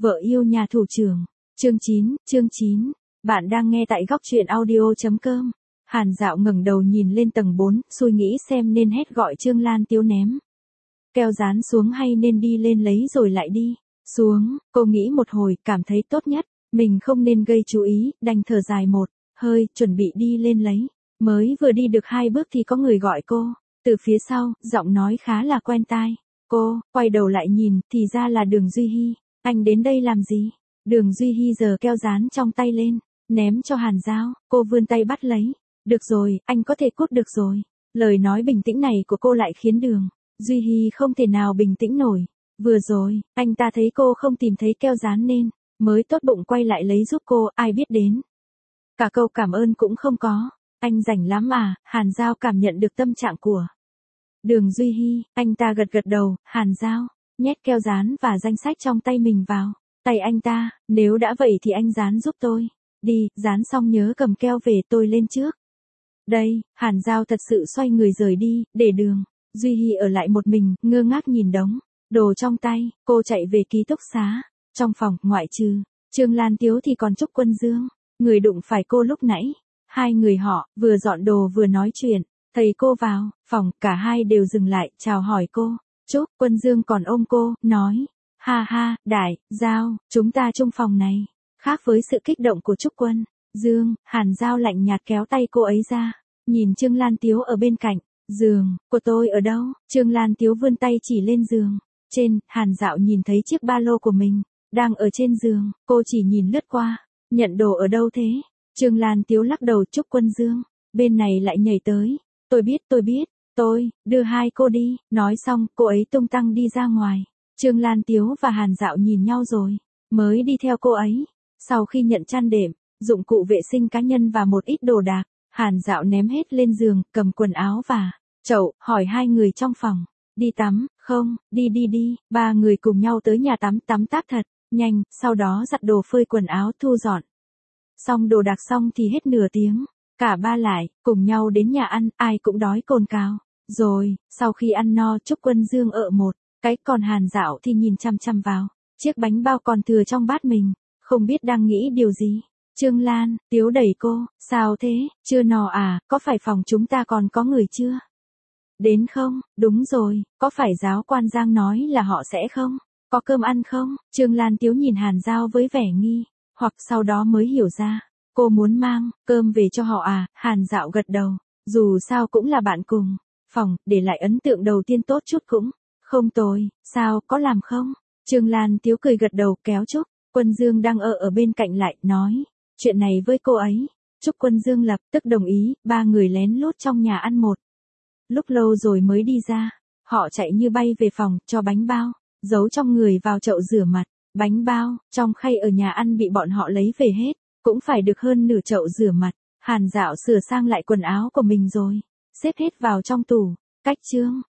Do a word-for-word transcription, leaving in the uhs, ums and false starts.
Vợ yêu nhà thủ trưởng. Chương chín, chương chín. Bạn đang nghe tại góc truyện audio chấm com. Hàn Dạo ngẩng đầu nhìn lên tầng bốn, suy nghĩ xem nên hét gọi Trương Lan Tiếu ném keo dán xuống hay nên đi lên lấy rồi lại đi xuống. Cô nghĩ một hồi, cảm thấy tốt nhất mình không nên gây chú ý, đành thở dài một hơi, chuẩn bị đi lên lấy. Mới vừa đi được hai bước thì có người gọi cô từ phía sau, giọng nói khá là quen tai. Cô quay đầu lại nhìn, thì ra là Đường Duy Hi. Anh đến đây làm gì? Đường Duy Hi giơ keo dán trong tay lên, ném cho Hàn Dao. Cô vươn tay bắt lấy. Được rồi, anh có thể cút được rồi. Lời nói bình tĩnh này của cô lại khiến Đường Duy Hi không thể nào bình tĩnh nổi. Vừa rồi, anh ta thấy cô không tìm thấy keo dán nên mới tốt bụng quay lại lấy giúp cô, ai biết đến cả câu cảm ơn cũng không có. Anh rảnh lắm à? Hàn Dao cảm nhận được tâm trạng của Đường Duy Hi, anh ta gật gật đầu. Hàn Dao nhét keo dán và danh sách trong tay mình vào tay anh ta. Nếu đã vậy thì anh dán giúp tôi đi, dán xong nhớ cầm keo về, tôi lên trước đây. Hàn Dao thật sự xoay người rời đi, để Đường Duy Hi ở lại một mình, ngơ ngác nhìn đống đồ trong tay. Cô chạy về ký túc xá. Trong phòng, ngoại trừ Trương Lan Tiếu thì còn Trúc Quân Dương, người đụng phải cô lúc nãy. Hai người họ vừa dọn đồ vừa nói chuyện. Thấy cô vào phòng, cả hai đều dừng lại, chào hỏi cô. Trúc Quân Dương còn ôm cô, nói: ha ha, Đại Dao, chúng ta chung phòng này. Khác với sự kích động của Trúc Quân Dương, Hàn Dao lạnh nhạt kéo tay cô ấy ra, nhìn Trương Lan Tiếu ở bên cạnh. Giường của tôi ở đâu? Trương Lan Tiếu vươn tay chỉ lên giường trên. Hàn Dạo nhìn thấy chiếc ba lô của mình đang ở trên giường. Cô chỉ nhìn lướt qua. Nhận đồ ở đâu thế? Trương Lan Tiếu lắc đầu. Trúc Quân Dương bên này lại nhảy tới. Tôi biết, tôi biết, tôi đưa hai cô đi. Nói xong, cô ấy tung tăng đi ra ngoài. Trương Lan Tiếu và Hàn Dạo nhìn nhau rồi mới đi theo cô ấy. Sau khi nhận chăn đệm, dụng cụ vệ sinh cá nhân và một ít đồ đạc, Hàn Dạo ném hết lên giường, cầm quần áo và chậu, hỏi hai người trong phòng: đi tắm không? Đi đi đi. Ba người cùng nhau tới nhà tắm, tắm táp thật nhanh, sau đó giặt đồ, phơi quần áo, thu dọn xong đồ đạc xong thì hết nửa tiếng. Cả ba lại cùng nhau đến nhà ăn, ai cũng đói cồn cào rồi. Sau khi ăn no, Trúc Quân Dương ở một cái, còn Hàn Dạo thì nhìn chăm chăm vào chiếc bánh bao còn thừa trong bát mình, không biết đang nghĩ điều gì. Trương Lan Tiếu đẩy cô: sao thế, chưa no à? Có phải phòng chúng ta còn có người chưa đến không? Đúng rồi, có phải giáo quan Giang nói là họ sẽ không có cơm ăn không? Trương Lan Tiếu nhìn Hàn Dao với vẻ nghi hoặc, sau đó mới hiểu ra cô muốn mang cơm về cho họ à. Hàn Dạo gật đầu, dù sao cũng là bạn cùng phòng, để lại ấn tượng đầu tiên tốt chút cũng không tồi. Sao, có làm không? Trương Lan Tiếu cười gật đầu, kéo Trúc Quân Dương đang ở ở bên cạnh lại, nói chuyện này với cô ấy. Trúc Quân Dương lập tức đồng ý. Ba người lén lút trong nhà ăn một lúc lâu rồi mới đi ra. Họ chạy như bay về phòng, cho bánh bao giấu trong người vào chậu rửa mặt. Bánh bao trong khay ở nhà ăn bị bọn họ lấy về hết, cũng phải được hơn nửa chậu rửa mặt. Hàn Dạo sửa sang lại quần áo của mình rồi xếp hết vào trong tủ. Cách Trương